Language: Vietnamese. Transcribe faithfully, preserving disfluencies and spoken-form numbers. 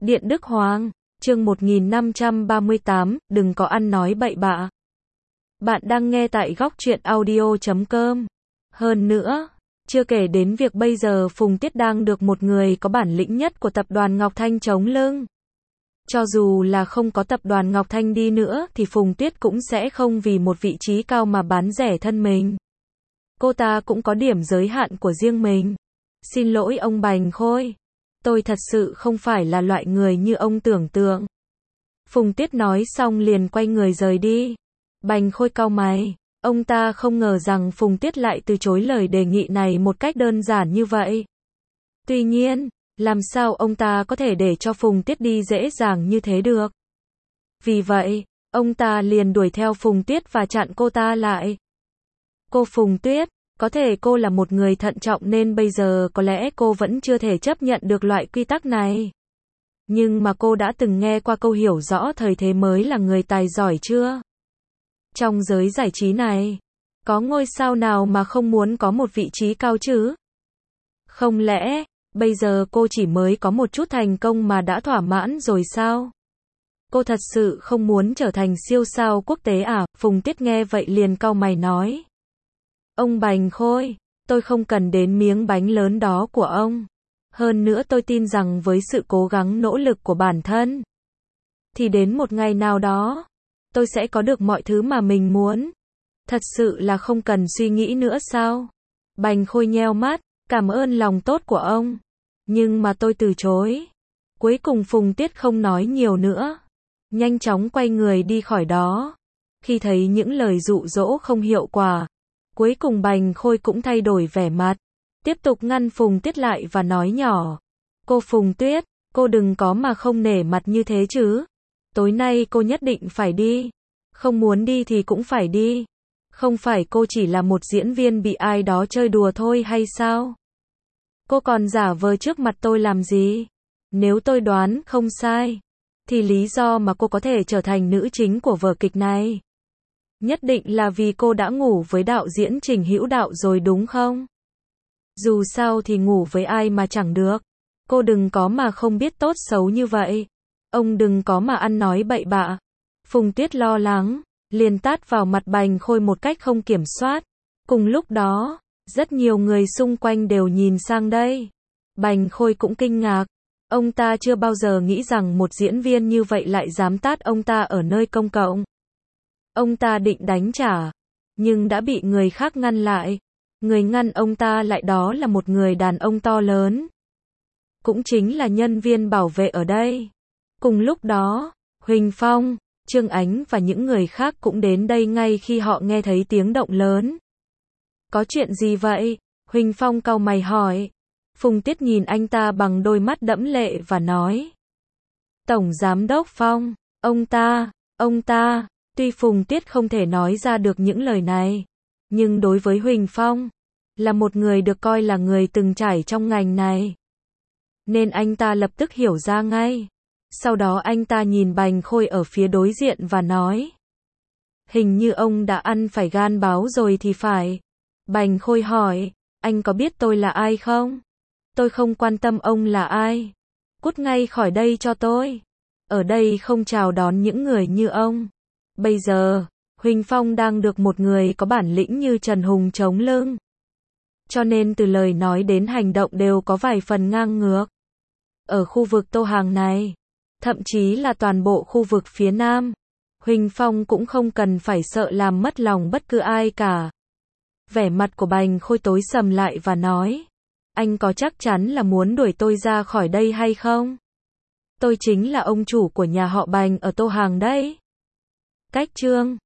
Điện Đức Hoàng, chương một nghìn năm trăm ba mươi tám, đừng có ăn nói bậy bạ. Bạn đang nghe tại góc truyện audio chấm com. Hơn nữa, chưa kể đến việc bây giờ Phùng Tiết đang được một người có bản lĩnh nhất của tập đoàn Ngọc Thanh chống lưng. Cho dù là không có tập đoàn Ngọc Thanh đi nữa thì Phùng Tiết cũng sẽ không vì một vị trí cao mà bán rẻ thân mình. Cô ta cũng có điểm giới hạn của riêng mình. Xin lỗi ông Bành Khôi. Tôi thật sự không phải là loại người như ông tưởng tượng. Phùng Tiết nói xong liền quay người rời đi. Bành Khôi cau mày. Ông ta không ngờ rằng Phùng Tiết lại từ chối lời đề nghị này một cách đơn giản như vậy. Tuy nhiên, làm sao ông ta có thể để cho Phùng Tiết đi dễ dàng như thế được? Vì vậy, ông ta liền đuổi theo Phùng Tiết và chặn cô ta lại. Cô Phùng Tuyết, có thể cô là một người thận trọng nên bây giờ có lẽ cô vẫn chưa thể chấp nhận được loại quy tắc này. Nhưng mà cô đã từng nghe qua câu hiểu rõ thời thế mới là người tài giỏi chưa? Trong giới giải trí này, có ngôi sao nào mà không muốn có một vị trí cao chứ? Không lẽ, bây giờ cô chỉ mới có một chút thành công mà đã thỏa mãn rồi sao? Cô thật sự không muốn trở thành siêu sao quốc tế à? Phùng Tiết nghe vậy liền cau mày nói. Ông Bành Khôi, tôi không cần đến miếng bánh lớn đó của ông. Hơn nữa tôi tin rằng với sự cố gắng nỗ lực của bản thân, thì đến một ngày nào đó, tôi sẽ có được mọi thứ mà mình muốn. Thật sự là không cần suy nghĩ nữa sao? Bành Khôi nheo mắt, cảm ơn lòng tốt của ông. Nhưng mà tôi từ chối. Cuối cùng Phùng Tiết không nói nhiều nữa. Nhanh chóng quay người đi khỏi đó. Khi thấy những lời dụ dỗ không hiệu quả, cuối cùng Bành Khôi cũng thay đổi vẻ mặt. Tiếp tục ngăn Phùng Tiết lại và nói nhỏ. Cô Phùng Tuyết, cô đừng có mà không nể mặt như thế chứ. Tối nay cô nhất định phải đi. Không muốn đi thì cũng phải đi. Không phải cô chỉ là một diễn viên bị ai đó chơi đùa thôi hay sao? Cô còn giả vờ trước mặt tôi làm gì? Nếu tôi đoán không sai, thì lý do mà cô có thể trở thành nữ chính của vở kịch này, nhất định là vì cô đã ngủ với đạo diễn Trình Hữu Đạo rồi đúng không? Dù sao thì ngủ với ai mà chẳng được. Cô đừng có mà không biết tốt xấu như vậy. Ông đừng có mà ăn nói bậy bạ. Phùng Tuyết lo lắng, liền tát vào mặt Bành Khôi một cách không kiểm soát. Cùng lúc đó, rất nhiều người xung quanh đều nhìn sang đây. Bành Khôi cũng kinh ngạc. Ông ta chưa bao giờ nghĩ rằng một diễn viên như vậy lại dám tát ông ta ở nơi công cộng. Ông ta định đánh trả, nhưng đã bị người khác ngăn lại. Người ngăn ông ta lại đó là một người đàn ông to lớn. Cũng chính là nhân viên bảo vệ ở đây. Cùng lúc đó, Huỳnh Phong, Trương Ánh và những người khác cũng đến đây ngay khi họ nghe thấy tiếng động lớn. Có chuyện gì vậy? Huỳnh Phong cau mày hỏi. Phùng Tiết nhìn anh ta bằng đôi mắt đẫm lệ và nói. Tổng Giám đốc Phong, ông ta, ông ta, tuy Phùng Tiết không thể nói ra được những lời này, nhưng đối với Huỳnh Phong, là một người được coi là người từng trải trong ngành này, nên anh ta lập tức hiểu ra ngay. Sau đó anh ta nhìn Bành Khôi ở phía đối diện và nói. Hình như ông đã ăn phải gan báo rồi thì phải. Bành Khôi hỏi, anh có biết tôi là ai không? Tôi không quan tâm ông là ai. Cút ngay khỏi đây cho tôi. Ở đây không chào đón những người như ông. Bây giờ, Huỳnh Phong đang được một người có bản lĩnh như Trần Hùng chống lưng. Cho nên từ lời nói đến hành động đều có vài phần ngang ngược. Ở khu vực Tô Hàng này, thậm chí là toàn bộ khu vực phía Nam, Huỳnh Phong cũng không cần phải sợ làm mất lòng bất cứ ai cả. Vẻ mặt của Bành Khôi tối sầm lại và nói. Anh có chắc chắn là muốn đuổi tôi ra khỏi đây hay không? Tôi chính là ông chủ của nhà họ Bành ở Tô Hàng đấy. Cách chương